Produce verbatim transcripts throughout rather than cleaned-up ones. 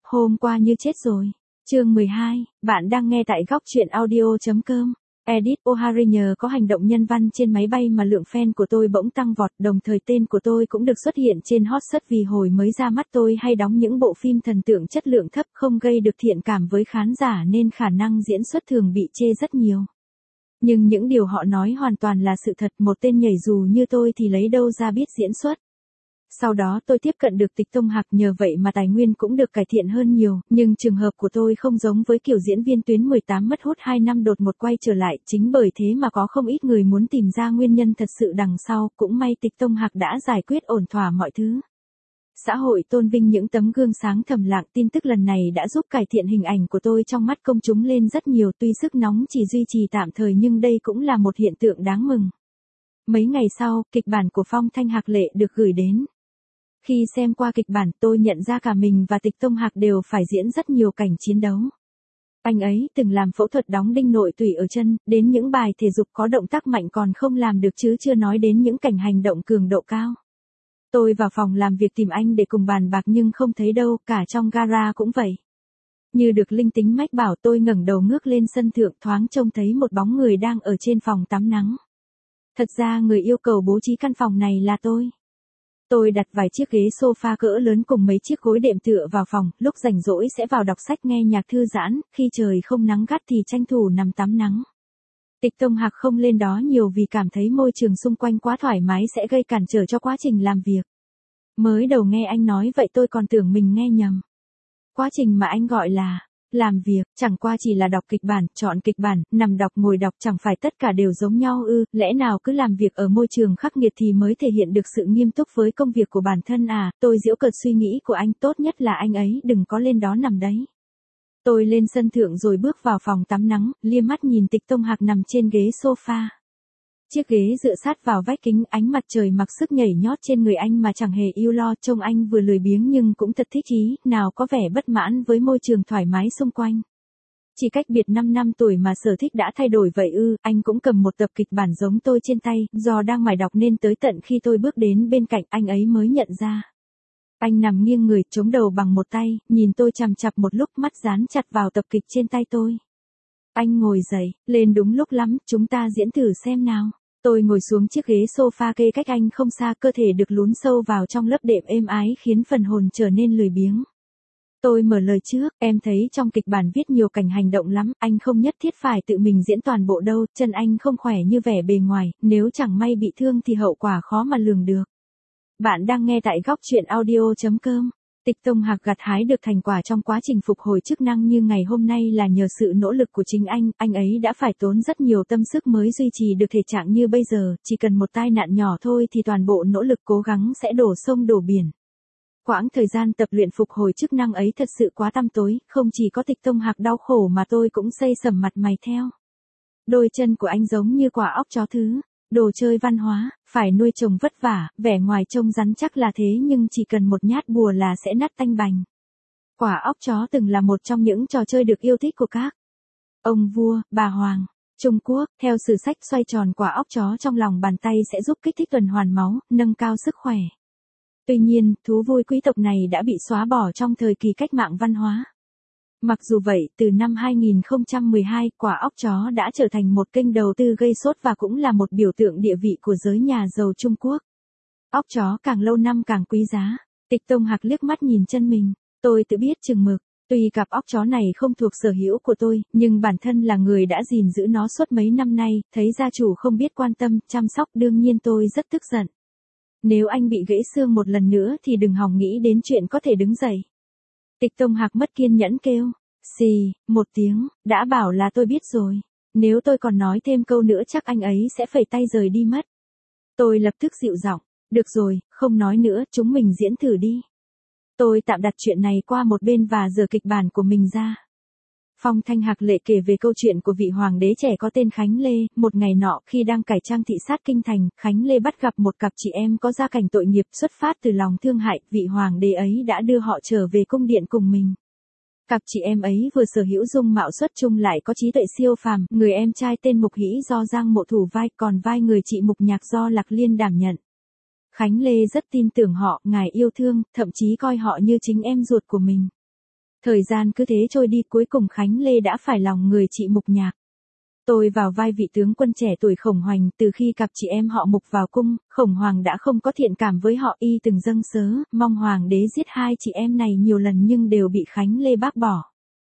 Hôm qua như chết rồi. Chương mười hai, bạn đang nghe tại góc truyện audio.com. Edith O'Hare có hành động nhân văn trên máy bay mà lượng fan của tôi bỗng tăng vọt, đồng thời tên của tôi cũng được xuất hiện trên hot search vì hồi mới ra mắt tôi hay đóng những bộ phim thần tượng chất lượng thấp không gây được thiện cảm với khán giả nên khả năng diễn xuất thường bị chê rất nhiều. Nhưng những điều họ nói hoàn toàn là sự thật, một tên nhảy dù như tôi thì lấy đâu ra biết diễn xuất. Sau đó tôi tiếp cận được Tịch Tông Hạc, nhờ vậy mà tài nguyên cũng được cải thiện hơn nhiều, nhưng trường hợp của tôi không giống với kiểu diễn viên tuyến mười tám mất hút hai năm đột một quay trở lại, chính bởi thế mà có không ít người muốn tìm ra nguyên nhân thật sự đằng sau, cũng may Tịch Tông Hạc đã giải quyết ổn thỏa mọi thứ. Xã hội tôn vinh những tấm gương sáng thầm lặng, tin tức lần này đã giúp cải thiện hình ảnh của tôi trong mắt công chúng lên rất nhiều, tuy sức nóng chỉ duy trì tạm thời nhưng đây cũng là một hiện tượng đáng mừng. Mấy ngày sau, kịch bản của Phong Thanh Hạc Lệ được gửi đến. Khi xem qua kịch bản, tôi nhận ra cả mình và Tịch Tông Hạc đều phải diễn rất nhiều cảnh chiến đấu. Anh ấy từng làm phẫu thuật đóng đinh nội tủy ở chân, đến những bài thể dục có động tác mạnh còn không làm được chứ chưa nói đến những cảnh hành động cường độ cao. Tôi vào phòng làm việc tìm anh để cùng bàn bạc nhưng không thấy đâu, cả trong gara cũng vậy. Như được linh tính mách bảo, tôi ngẩng đầu ngước lên sân thượng, thoáng trông thấy một bóng người đang ở trên phòng tắm nắng. Thật ra người yêu cầu bố trí căn phòng này là tôi. Tôi đặt vài chiếc ghế sofa cỡ lớn cùng mấy chiếc gối đệm tựa vào phòng, lúc rảnh rỗi sẽ vào đọc sách nghe nhạc thư giãn, khi trời không nắng gắt thì tranh thủ nằm tắm nắng. Tịch Tông Hạc không lên đó nhiều vì cảm thấy môi trường xung quanh quá thoải mái sẽ gây cản trở cho quá trình làm việc. Mới đầu nghe anh nói vậy tôi còn tưởng mình nghe nhầm. Quá trình mà anh gọi là làm việc, chẳng qua chỉ là đọc kịch bản, chọn kịch bản, nằm đọc ngồi đọc, chẳng phải tất cả đều giống nhau ư, lẽ nào cứ làm việc ở môi trường khắc nghiệt thì mới thể hiện được sự nghiêm túc với công việc của bản thân à, tôi giễu cợt suy nghĩ của anh, tốt nhất là anh ấy đừng có lên đó nằm đấy. Tôi lên sân thượng rồi bước vào phòng tắm nắng, liếc mắt nhìn Tịch Tông Hạc nằm trên ghế sofa. Chiếc ghế dựa sát vào vách kính, ánh mặt trời mặc sức nhảy nhót trên người anh mà chẳng hề ưu lo, trông anh vừa lười biếng nhưng cũng thật thích ý, nào có vẻ bất mãn với môi trường thoải mái xung quanh. Chỉ cách biệt năm năm tuổi mà sở thích đã thay đổi vậy ư, anh cũng cầm một tập kịch bản giống tôi trên tay, do đang mải đọc nên tới tận khi tôi bước đến bên cạnh anh ấy mới nhận ra. Anh nằm nghiêng người, chống đầu bằng một tay, nhìn tôi chằm chằm một lúc, mắt dán chặt vào tập kịch trên tay tôi. Anh ngồi dậy, lên đúng lúc lắm, chúng ta diễn thử xem nào. Tôi ngồi xuống chiếc ghế sofa kê cách anh không xa, cơ thể được lún sâu vào trong lớp đệm êm ái khiến phần hồn trở nên lười biếng. Tôi mở lời trước, em thấy trong kịch bản viết nhiều cảnh hành động lắm, anh không nhất thiết phải tự mình diễn toàn bộ đâu, chân anh không khỏe như vẻ bề ngoài, nếu chẳng may bị thương thì hậu quả khó mà lường được. Bạn đang nghe tại góc truyện audio.com. Tịch Tông Hạc gặt hái được thành quả trong quá trình phục hồi chức năng như ngày hôm nay là nhờ sự nỗ lực của chính anh, anh ấy đã phải tốn rất nhiều tâm sức mới duy trì được thể trạng như bây giờ, chỉ cần một tai nạn nhỏ thôi thì toàn bộ nỗ lực cố gắng sẽ đổ sông đổ biển. Quãng thời gian tập luyện phục hồi chức năng ấy thật sự quá tăm tối, không chỉ có Tịch Tông Hạc đau khổ mà tôi cũng xây sẩm mặt mày theo. Đôi chân của anh giống như quả óc chó thứ. Đồ chơi văn hóa, phải nuôi trồng vất vả, vẻ ngoài trông rắn chắc là thế nhưng chỉ cần một nhát bùa là sẽ nát tanh bành. Quả óc chó từng là một trong những trò chơi được yêu thích của các ông vua, bà hoàng. Trung Quốc, theo sử sách xoay tròn quả óc chó trong lòng bàn tay sẽ giúp kích thích tuần hoàn máu, nâng cao sức khỏe. Tuy nhiên, thú vui quý tộc này đã bị xóa bỏ trong thời kỳ cách mạng văn hóa. Mặc dù vậy, từ năm hai nghìn không trăm mười hai, quả óc chó đã trở thành một kênh đầu tư gây sốt và cũng là một biểu tượng địa vị của giới nhà giàu Trung Quốc. Óc chó càng lâu năm càng quý giá. Tịch Tông Hạc liếc mắt nhìn chân mình, tôi tự biết chừng mực. Tuy cặp óc chó này không thuộc sở hữu của tôi, nhưng bản thân là người đã gìn giữ nó suốt mấy năm nay, thấy gia chủ không biết quan tâm, chăm sóc, đương nhiên tôi rất tức giận. Nếu anh bị gãy xương một lần nữa thì đừng hòng nghĩ đến chuyện có thể đứng dậy. Tịch Tông Hạc mất kiên nhẫn kêu, xì, một tiếng, đã bảo là tôi biết rồi. Nếu tôi còn nói thêm câu nữa chắc anh ấy sẽ phẩy tay rời đi mất. Tôi lập tức dịu giọng, được rồi, không nói nữa, chúng mình diễn thử đi. Tôi tạm đặt chuyện này qua một bên và dở kịch bản của mình ra. Phong Thanh Hạc Lệ kể về câu chuyện của vị hoàng đế trẻ có tên Khánh Lê. Một ngày nọ khi đang cải trang thị sát kinh thành, Khánh Lê bắt gặp một cặp chị em có gia cảnh tội nghiệp, xuất phát từ lòng thương hại, vị hoàng đế ấy đã đưa họ trở về cung điện cùng mình. Cặp chị em ấy vừa sở hữu dung mạo xuất chúng lại có trí tuệ siêu phàm, người em trai tên Mục Hĩ do Giang Mộ thủ vai, còn vai người chị Mục Nhạc do Lạc Liên đảm nhận. Khánh Lê rất tin tưởng họ, ngài yêu thương, thậm chí coi họ như chính em ruột của mình. Thời gian cứ thế trôi đi, cuối cùng Khánh Lê đã phải lòng người chị Mục Nhạc. Tôi vào vai vị tướng quân trẻ tuổi Khổng Hoành, từ khi cặp chị em họ Mục vào cung, Khổng Hoàng đã không có thiện cảm với họ, y từng dâng sớ, mong hoàng đế giết hai chị em này nhiều lần nhưng đều bị Khánh Lê bác bỏ.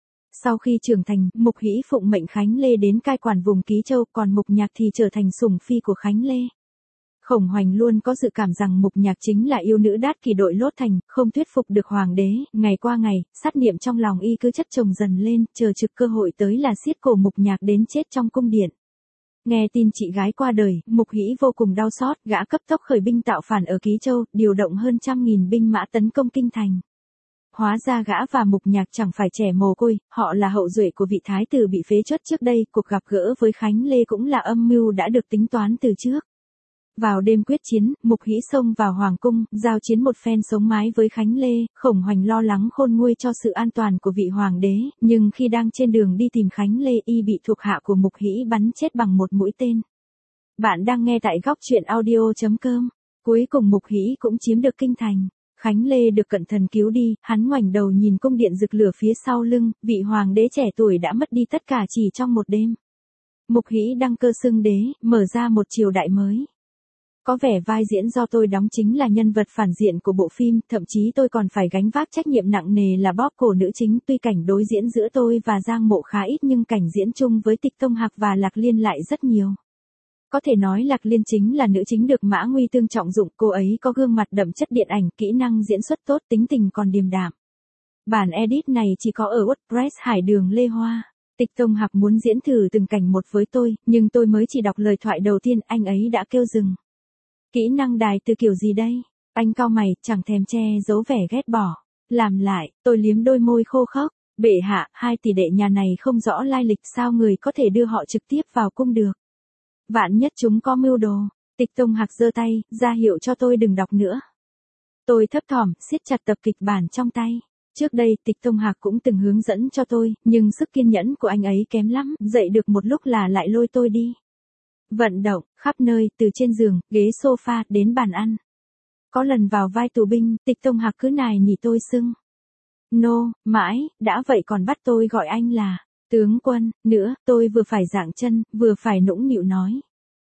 Sau khi trưởng thành, Mục Hĩ phụng mệnh Khánh Lê đến cai quản vùng Ký Châu, còn Mục Nhạc thì trở thành sủng phi của Khánh Lê. Khổng Hoành luôn có dự cảm rằng Mục Nhạc chính là yêu nữ đát kỷ đội lốt thành, không thuyết phục được hoàng đế, ngày qua ngày, sát niệm trong lòng y cứ chất chồng dần lên, chờ trực cơ hội tới là siết cổ Mục Nhạc đến chết trong cung điện. Nghe tin chị gái qua đời, Mục Hĩ vô cùng đau xót, gã cấp tốc khởi binh tạo phản ở Ký Châu, điều động hơn trăm nghìn binh mã tấn công kinh thành. Hóa ra gã và Mục Nhạc chẳng phải trẻ mồ côi, họ là hậu duệ của vị thái tử bị phế truất trước đây, cuộc gặp gỡ với Khánh Lê cũng là âm mưu đã được tính toán từ trước. Vào đêm quyết chiến, Mục Hĩ xông vào hoàng cung, giao chiến một phen sống mái với Khánh Lê, Khổng Hoành lo lắng khôn nguôi cho sự an toàn của vị hoàng đế, nhưng khi đang trên đường đi tìm Khánh Lê y bị thuộc hạ của Mục Hĩ bắn chết bằng một mũi tên. Bạn đang nghe tại góc truyện audio chấm com. Cuối cùng Mục Hĩ cũng chiếm được kinh thành. Khánh Lê được cận thần cứu đi, hắn ngoảnh đầu nhìn cung điện rực lửa phía sau lưng, vị hoàng đế trẻ tuổi đã mất đi tất cả chỉ trong một đêm. Mục Hĩ đăng cơ xưng đế, mở ra một triều đại mới. Có vẻ vai diễn do tôi đóng chính là nhân vật phản diện của bộ phim, thậm chí tôi còn phải gánh vác trách nhiệm nặng nề là bóp cổ nữ chính, tuy cảnh đối diễn giữa tôi và Giang Mộ khá ít nhưng cảnh diễn chung với Tịch Tông Hạc và Lạc Liên lại rất nhiều. Có thể nói Lạc Liên chính là nữ chính được Mã Nguy Tương trọng dụng, cô ấy có gương mặt đậm chất điện ảnh, kỹ năng diễn xuất tốt, tính tình còn điềm đạm. Bản edit này chỉ có ở WordPress Hải Đường Lê Hoa. Tịch Tông Hạc muốn diễn thử từng cảnh một với tôi, nhưng tôi mới chỉ đọc lời thoại đầu tiên, anh ấy đã kêu dừng. Kỹ năng đài từ kiểu gì đây? Anh cau mày, chẳng thèm che giấu vẻ ghét bỏ. Làm lại, tôi liếm đôi môi khô khốc. Bệ hạ, hai tỷ đệ nhà này không rõ lai lịch, sao người có thể đưa họ trực tiếp vào cung được? Vạn nhất chúng có mưu đồ. Tịch Tông Hạc giơ tay, ra hiệu cho tôi đừng đọc nữa. Tôi thấp thỏm, siết chặt tập kịch bản trong tay. Trước đây, Tịch Tông Hạc cũng từng hướng dẫn cho tôi, nhưng sức kiên nhẫn của anh ấy kém lắm, dậy được một lúc là lại lôi tôi đi. Vận động, khắp nơi, từ trên giường, ghế sofa, đến bàn ăn. Có lần vào vai tù binh, Tịch Tông Hạc cứ nài nỉ tôi xưng. Nô, mãi, đã vậy còn bắt tôi gọi anh là tướng quân, nữa, tôi vừa phải dạng chân, vừa phải nũng nịu nói.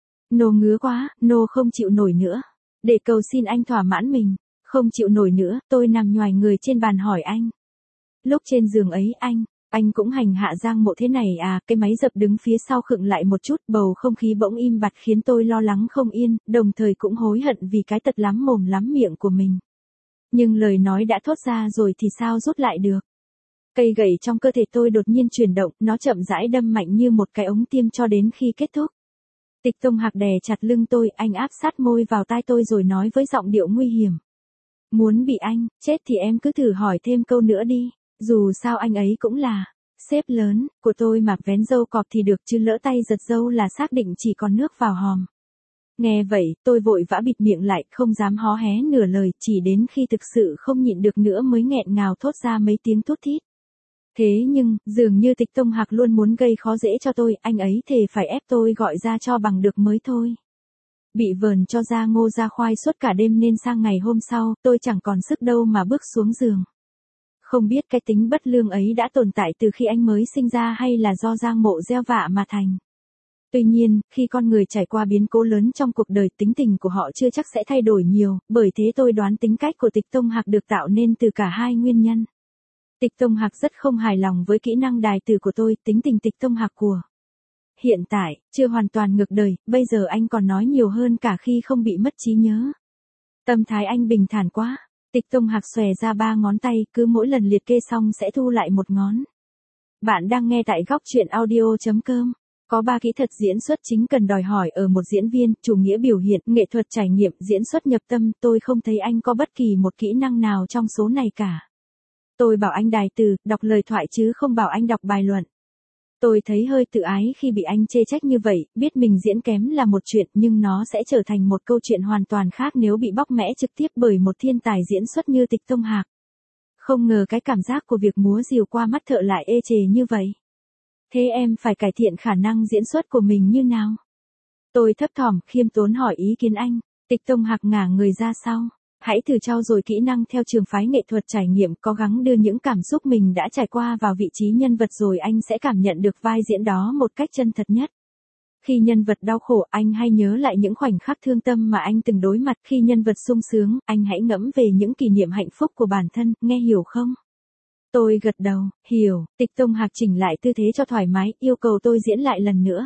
Nô ngứa quá, nô không chịu nổi nữa. Để cầu xin anh thỏa mãn mình, không chịu nổi nữa, tôi nằm nhoài người trên bàn hỏi anh. Lúc trên giường ấy anh, anh cũng hành hạ Giang Mộ thế này à, cái máy dập đứng phía sau khựng lại một chút, bầu không khí bỗng im bặt khiến tôi lo lắng không yên, đồng thời cũng hối hận vì cái tật lắm mồm lắm miệng của mình. Nhưng lời nói đã thốt ra rồi thì sao rút lại được. Cây gậy trong cơ thể tôi đột nhiên chuyển động, nó chậm rãi đâm mạnh như một cái ống tiêm cho đến khi kết thúc. Tịch Tông Hạc đè chặt lưng tôi, anh áp sát môi vào tai tôi rồi nói với giọng điệu nguy hiểm. Muốn bị anh, chết thì em cứ thử hỏi thêm câu nữa đi, dù sao anh ấy cũng là sếp lớn của tôi mà, vén râu cọp thì được chứ lỡ tay giật râu là xác định chỉ còn nước vào hòm. Nghe vậy, tôi vội vã bịt miệng lại, không dám hó hé nửa lời, chỉ đến khi thực sự không nhịn được nữa mới nghẹn ngào thốt ra mấy tiếng thút thít. Thế nhưng, dường như Tịch Tông Hạc luôn muốn gây khó dễ cho tôi, anh ấy thề phải ép tôi gọi ra cho bằng được mới thôi. Bị vờn cho ra ngô ra khoai suốt cả đêm nên sang ngày hôm sau, tôi chẳng còn sức đâu mà bước xuống giường. Không biết cái tính bất lương ấy đã tồn tại từ khi anh mới sinh ra hay là do Giang Mộ gieo vạ mà thành. Tuy nhiên, khi con người trải qua biến cố lớn trong cuộc đời, tính tình của họ chưa chắc sẽ thay đổi nhiều, bởi thế tôi đoán tính cách của Tịch Tông Hạc được tạo nên từ cả hai nguyên nhân. Tịch Tông Hạc rất không hài lòng với kỹ năng đài từ của tôi, tính tình Tịch Tông Hạc của hiện tại, chưa hoàn toàn ngược đời, bây giờ anh còn nói nhiều hơn cả khi không bị mất trí nhớ. Tâm thái anh bình thản quá. Tịch Tông Hạc xòe ra ba ngón tay, cứ mỗi lần liệt kê xong sẽ thu lại một ngón. Bạn đang nghe tại góc truyện audio chấm com. Có ba kỹ thuật diễn xuất chính cần đòi hỏi ở một diễn viên: chủ nghĩa biểu hiện, nghệ thuật trải nghiệm, diễn xuất nhập tâm. Tôi không thấy anh có bất kỳ một kỹ năng nào trong số này cả. Tôi bảo anh đài từ, đọc lời thoại chứ không bảo anh đọc bài luận. Tôi thấy hơi tự ái khi bị anh chê trách như vậy, biết mình diễn kém là một chuyện nhưng nó sẽ trở thành một câu chuyện hoàn toàn khác nếu bị bóc mẽ trực tiếp bởi một thiên tài diễn xuất như Tịch Tông Hạc. Không ngờ cái cảm giác của việc múa rìu qua mắt thợ lại ê chề như vậy. Thế em phải cải thiện khả năng diễn xuất của mình như nào? Tôi thấp thỏm, khiêm tốn hỏi ý kiến anh. Tịch Tông Hạc ngả người ra sau. Hãy thử trau dồi kỹ năng theo trường phái nghệ thuật trải nghiệm, cố gắng đưa những cảm xúc mình đã trải qua vào vị trí nhân vật rồi anh sẽ cảm nhận được vai diễn đó một cách chân thật nhất. Khi nhân vật đau khổ, anh hãy nhớ lại những khoảnh khắc thương tâm mà anh từng đối mặt. Khi nhân vật sung sướng, anh hãy ngẫm về những kỷ niệm hạnh phúc của bản thân, nghe hiểu không? Tôi gật đầu, hiểu. Tịch Tông Hạc chỉnh lại tư thế cho thoải mái, yêu cầu tôi diễn lại lần nữa.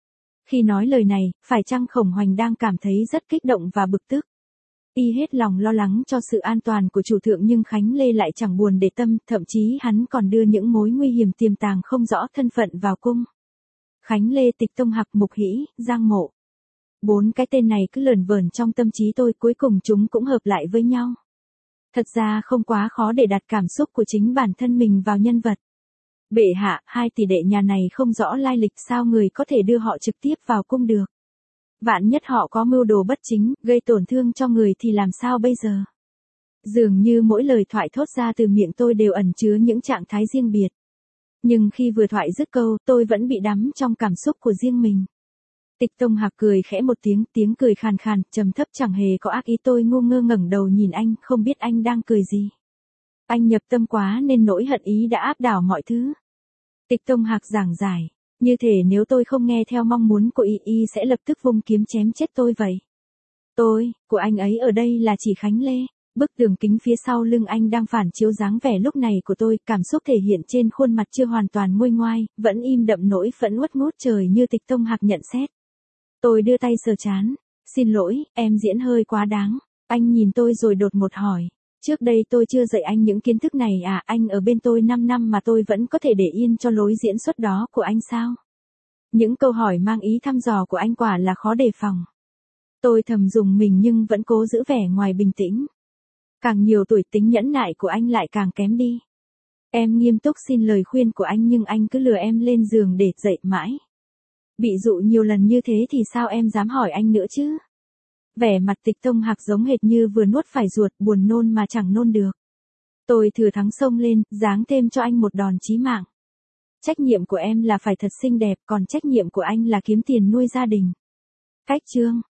Khi nói lời này, phải chăng Khổng Hoành đang cảm thấy rất kích động và bực tức? Y hết lòng lo lắng cho sự an toàn của chủ thượng nhưng Khánh Lê lại chẳng buồn để tâm, thậm chí hắn còn đưa những mối nguy hiểm tiềm tàng không rõ thân phận vào cung. Khánh Lê, Tịch Tông Hạc, Mục Hĩ, Giang Mộ. Bốn cái tên này cứ lởn vởn trong tâm trí tôi, cuối cùng chúng cũng hợp lại với nhau. Thật ra không quá khó để đặt cảm xúc của chính bản thân mình vào nhân vật. Bệ hạ, hai tỷ đệ nhà này không rõ lai lịch, sao người có thể đưa họ trực tiếp vào cung được? Vạn nhất họ có mưu đồ bất chính, gây tổn thương cho người thì làm sao bây giờ? Dường như mỗi lời thoại thốt ra từ miệng tôi đều ẩn chứa những trạng thái riêng biệt. Nhưng khi vừa thoại dứt câu, tôi vẫn bị đắm trong cảm xúc của riêng mình. Tịch Tông Hạc cười khẽ một tiếng, tiếng cười khàn khàn, trầm thấp chẳng hề có ác ý. Tôi ngu ngơ ngẩng đầu nhìn anh, không biết anh đang cười gì. Anh nhập tâm quá nên nỗi hận ý đã áp đảo mọi thứ. Tịch Tông Hạc giảng giải, như thể nếu tôi không nghe theo mong muốn của y, y sẽ lập tức vung kiếm chém chết tôi vậy. Tôi, của anh ấy ở đây là chỉ Khánh Lê. Bức tường kính phía sau lưng anh đang phản chiếu dáng vẻ lúc này của tôi, cảm xúc thể hiện trên khuôn mặt chưa hoàn toàn nguôi ngoai, vẫn im đậm nỗi phẫn uất ngút trời như Tịch Tông Hạc nhận xét. Tôi đưa tay sờ trán. Xin lỗi, em diễn hơi quá đáng. Anh nhìn tôi rồi đột ngột hỏi. Trước đây tôi chưa dạy anh những kiến thức này à? Anh ở bên tôi năm năm mà tôi vẫn có thể để yên cho lối diễn xuất đó của anh sao? Những câu hỏi mang ý thăm dò của anh quả là khó đề phòng. Tôi thầm dùng mình nhưng vẫn cố giữ vẻ ngoài bình tĩnh. Càng nhiều tuổi tính nhẫn nại của anh lại càng kém đi. Em nghiêm túc xin lời khuyên của anh nhưng anh cứ lừa em lên giường để dậy mãi. Bị dụ nhiều lần như thế thì sao em dám hỏi anh nữa chứ? Vẻ mặt Tịch Tông Hạc giống hệt như vừa nuốt phải ruột, buồn nôn mà chẳng nôn được. Tôi thừa thắng xông lên, giáng thêm cho anh một đòn chí mạng. Trách nhiệm của em là phải thật xinh đẹp, còn trách nhiệm của anh là kiếm tiền nuôi gia đình. Cách chương